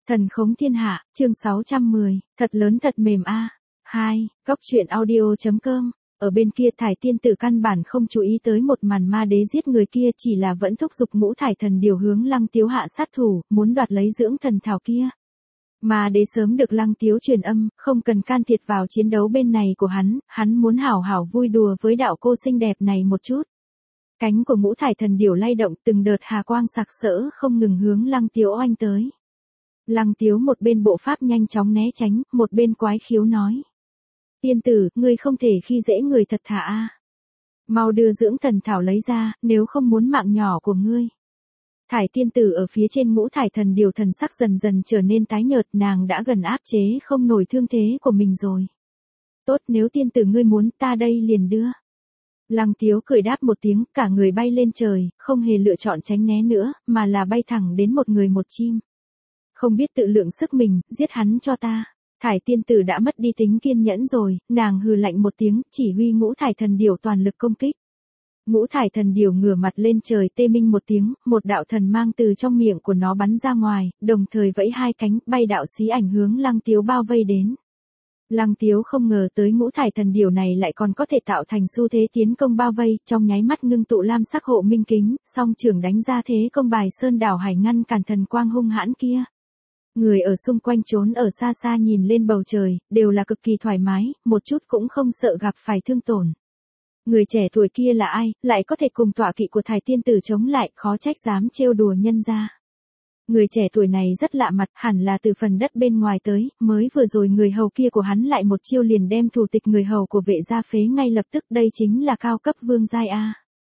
Thần khống thiên hạ, chương 610, thật lớn thật mềm a. 2, góc truyện audio.com. Ở bên kia Thải tiên tử căn bản không chú ý tới một màn ma đế giết người kia, chỉ là vẫn thúc giục Ngũ Thải thần điều hướng Lăng Tiếu hạ sát thủ, muốn đoạt lấy dưỡng thần thảo kia. Ma đế sớm được Lăng Tiếu truyền âm, không cần can thiệp vào chiến đấu bên này của hắn muốn hảo hảo vui đùa với đạo cô xinh đẹp này một chút. Cánh của Ngũ Thải thần điểu lay động, từng đợt hà quang sặc sỡ không ngừng hướng Lăng Tiếu oanh tới. Lăng Tiếu một bên bộ pháp nhanh chóng né tránh, một bên quái khiếu nói: "Tiên tử, ngươi không thể khi dễ người thật thà a. Mau đưa dưỡng thần thảo lấy ra, nếu không muốn mạng nhỏ của ngươi." Thải tiên tử ở phía trên Ngũ Thải thần điều thần sắc dần dần trở nên tái nhợt, nàng đã gần áp chế không nổi thương thế của mình rồi. "Tốt, nếu tiên tử ngươi muốn, ta đây liền đưa." Lăng Tiếu cười đáp một tiếng, cả người bay lên trời, không hề lựa chọn tránh né nữa, mà là bay thẳng đến một người một chim. "Không biết tự lượng sức mình, giết hắn cho ta." Thải tiên tử đã mất đi tính kiên nhẫn rồi, nàng hừ lạnh một tiếng, chỉ huy Ngũ Thải thần điểu toàn lực công kích. Ngũ Thải thần điểu ngửa mặt lên trời tê minh một tiếng, một đạo thần mang từ trong miệng của nó bắn ra ngoài, đồng thời vẫy hai cánh, bay đạo xí ảnh hướng Lăng Tiếu bao vây đến. Lăng Tiếu không ngờ tới Ngũ Thải thần điểu này lại còn có thể tạo thành xu thế tiến công bao vây, trong nháy mắt ngưng tụ lam sắc hộ minh kính, song trưởng đánh ra thế công bài sơn đảo hải ngăn cản thần quang hung hãn kia. Người ở xung quanh trốn ở xa xa nhìn lên bầu trời, đều là cực kỳ thoải mái, một chút cũng không sợ gặp phải thương tổn. Người trẻ tuổi kia là ai, lại có thể cùng tọa kỵ của Thải tiên tử chống lại, khó trách dám trêu đùa nhân gia. Người trẻ tuổi này rất lạ mặt, hẳn là từ phần đất bên ngoài tới, mới vừa rồi người hầu kia của hắn lại một chiêu liền đem thủ tịch người hầu của Vệ gia phế ngay lập tức, đây chính là cao cấp vương giai a.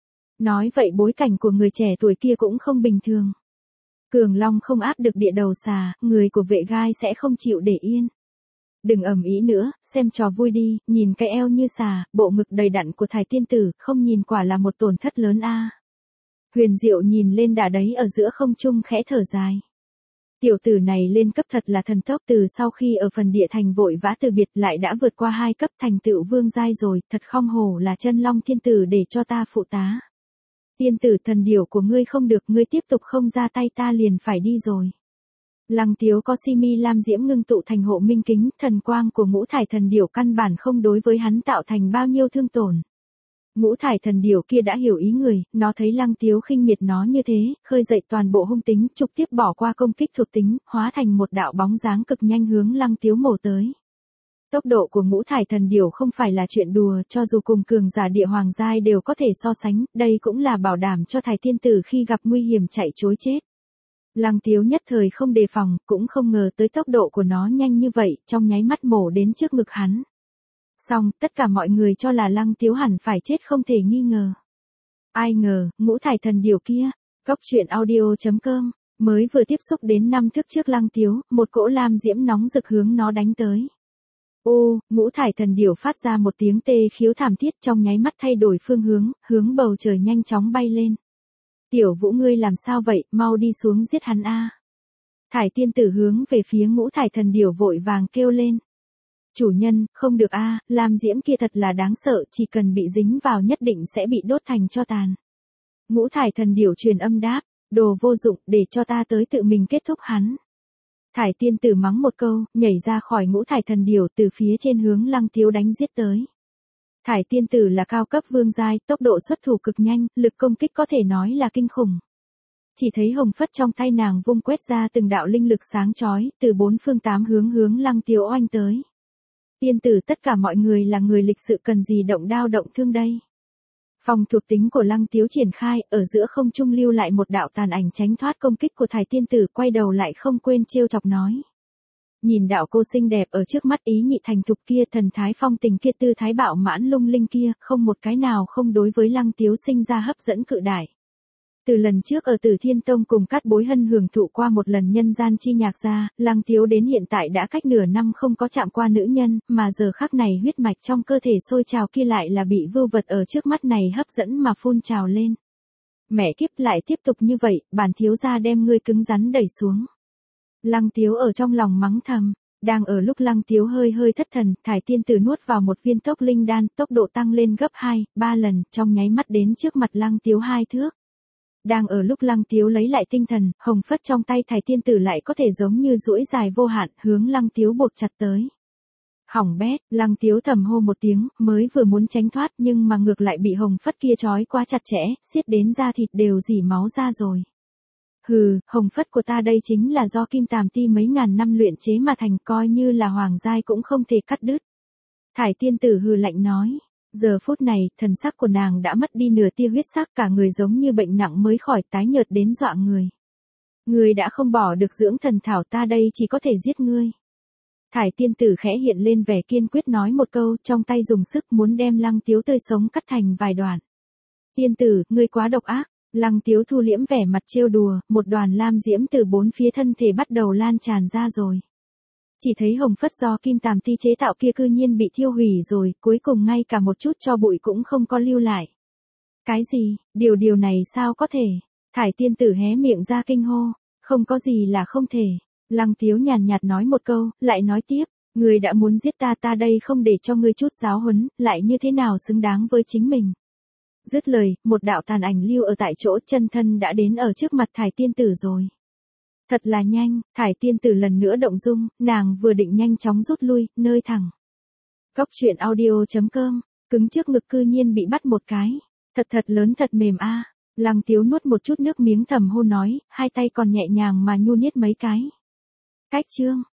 Nói vậy bối cảnh của người trẻ tuổi kia cũng không bình thường. Cường long không áp được địa đầu xà, người của Vệ gai sẽ không chịu để yên. Đừng ầm ĩ nữa, xem trò vui đi, nhìn cái eo như xà, bộ ngực đầy đặn của Thải tiên tử, không nhìn quả là một tổn thất lớn a. Huyền Diệu nhìn lên đà đấy ở giữa không trung khẽ thở dài. Tiểu tử này lên cấp thật là thần tốc, từ sau khi ở phần địa thành vội vã từ biệt lại đã vượt qua 2 cấp thành tựu vương giai rồi, thật không hổ là chân long thiên tử để cho ta phụ tá. Tiên tử, thần điểu của ngươi không được, ngươi tiếp tục không ra tay ta liền phải đi rồi. Lăng Tiếu có si mi lam diễm ngưng tụ thành hộ minh kính, thần quang của Ngũ Thải thần điểu căn bản không đối với hắn tạo thành bao nhiêu thương tổn. Ngũ Thải thần điểu kia đã hiểu ý người, nó thấy Lăng Tiếu khinh miệt nó như thế, khơi dậy toàn bộ hung tính, trực tiếp bỏ qua công kích thuộc tính, hóa thành một đạo bóng dáng cực nhanh hướng Lăng Tiếu mổ tới. Tốc độ của Ngũ Thải thần điểu không phải là chuyện đùa, cho dù cùng cường giả địa hoàng giai đều có thể so sánh, đây cũng là bảo đảm cho Thải tiên tử khi gặp nguy hiểm chạy trối chết. Lăng Tiếu nhất thời không đề phòng, cũng không ngờ tới tốc độ của nó nhanh như vậy, trong nháy mắt mổ đến trước ngực hắn. Xong, tất cả mọi người cho là Lăng Tiếu hẳn phải chết không thể nghi ngờ. Ai ngờ, Ngũ Thải thần điểu kia, góc truyện audio.com, mới vừa tiếp xúc đến 5 thước trước Lăng Tiếu, một cỗ lam diễm nóng rực hướng nó đánh tới. Ô, Ngũ Thải thần điểu phát ra một tiếng tê khiếu thảm thiết, trong nháy mắt thay đổi phương hướng, hướng bầu trời nhanh chóng bay lên. "Tiểu Vũ ngươi làm sao vậy, mau đi xuống giết hắn a." Thải tiên tử hướng về phía Ngũ Thải thần điểu vội vàng kêu lên. "Chủ nhân, không được a, lam diễm kia thật là đáng sợ, chỉ cần bị dính vào nhất định sẽ bị đốt thành tro tàn." Ngũ Thải thần điểu truyền âm đáp: "Đồ vô dụng, để cho ta tới tự mình kết thúc hắn." Thải tiên tử mắng một câu, nhảy ra khỏi Ngũ Thải thần điểu, từ phía trên hướng Lăng Tiếu đánh giết tới. Thải tiên tử là cao cấp vương giai, tốc độ xuất thủ cực nhanh, lực công kích có thể nói là kinh khủng. Chỉ thấy hồng phất trong tay nàng vung quét ra từng đạo linh lực sáng chói, từ 4 phương 8 hướng Lăng Tiếu oanh tới. "Tiên tử, tất cả mọi người là người lịch sự, cần gì động đao động thương đây?" Phòng thuộc tính của Lăng Tiếu triển khai, ở giữa không trung lưu lại một đạo tàn ảnh tránh thoát công kích của Thải tiên tử, quay đầu lại không quên trêu chọc nói: "Nhìn đạo cô xinh đẹp ở trước mắt, ý nhị thành thục kia, thần thái phong tình kia, tư thái bạo mãn lung linh kia, không một cái nào không đối với Lăng Tiếu sinh ra hấp dẫn cự đại." Từ lần trước ở Tử Thiên Tông cùng Cát Bối Hân hưởng thụ qua một lần nhân gian chi nhạc ra, Lăng Tiếu đến hiện tại đã cách nửa năm không có chạm qua nữ nhân, mà giờ khắc này huyết mạch trong cơ thể sôi trào kia lại là bị vưu vật ở trước mắt này hấp dẫn mà phun trào lên. "Mẹ kiếp, lại tiếp tục như vậy, bản thiếu gia đem ngươi cứng rắn đẩy xuống." Lăng Tiếu ở trong lòng mắng thầm. Đang ở lúc Lăng Tiếu hơi thất thần, Thải tiên tử nuốt vào một viên tốc linh đan, tốc độ tăng lên gấp 2, 3 lần, trong nháy mắt đến trước mặt Lăng Tiếu 2 thước. Đang ở lúc Lăng Tiếu lấy lại tinh thần, hồng phất trong tay Thải tiên tử lại có thể giống như duỗi dài vô hạn, hướng Lăng Tiếu buộc chặt tới. Hỏng bét, Lăng Tiếu thầm hô một tiếng, mới vừa muốn tránh thoát nhưng mà ngược lại bị hồng phất kia trói quá chặt chẽ, xiết đến da thịt đều rỉ máu ra rồi. Hừ, hồng phất của ta đây chính là do kim tàm ti mấy ngàn năm luyện chế mà thành, coi như là hoàng giai cũng không thể cắt đứt. Thải tiên tử hừ lạnh nói. Giờ phút này, thần sắc của nàng đã mất đi nửa tia huyết sắc, cả người giống như bệnh nặng mới khỏi, tái nhợt đến dọa người. Ngươi đã không bỏ được dưỡng thần thảo, ta đây chỉ có thể giết ngươi. Thải tiên tử khẽ hiện lên vẻ kiên quyết nói một câu, trong tay dùng sức muốn đem Lăng Tiếu tươi sống cắt thành vài đoạn. Tiên tử, ngươi quá độc ác. Lăng Tiếu thu liễm vẻ mặt trêu đùa, một đoàn lam diễm từ bốn phía thân thể bắt đầu lan tràn ra rồi. Chỉ thấy hồng phất do kim tàm ti chế tạo kia cư nhiên bị thiêu hủy rồi, cuối cùng ngay cả một chút tro bụi cũng không có lưu lại. Cái gì, điều này sao có thể? Thải tiên tử hé miệng ra kinh hô, không có gì là không thể. Lăng Tiếu nhàn nhạt nói một câu, lại nói tiếp, ngươi đã muốn giết ta, ta đây không để cho ngươi chút giáo huấn, lại như thế nào xứng đáng với chính mình. Dứt lời, một đạo tàn ảnh lưu ở tại chỗ, chân thân đã đến ở trước mặt Thải tiên tử rồi. Thật là nhanh, Thải tiên tử lần nữa động dung, nàng vừa định nhanh chóng rút lui, nơi thẳng. Góc truyện audio.com, cứng trước ngực cư nhiên bị bắt một cái. Thật lớn thật mềm a. Lăng Tiếu nuốt một chút nước miếng thầm hô nói, hai tay còn nhẹ nhàng mà nhu niết mấy cái. Cách chương.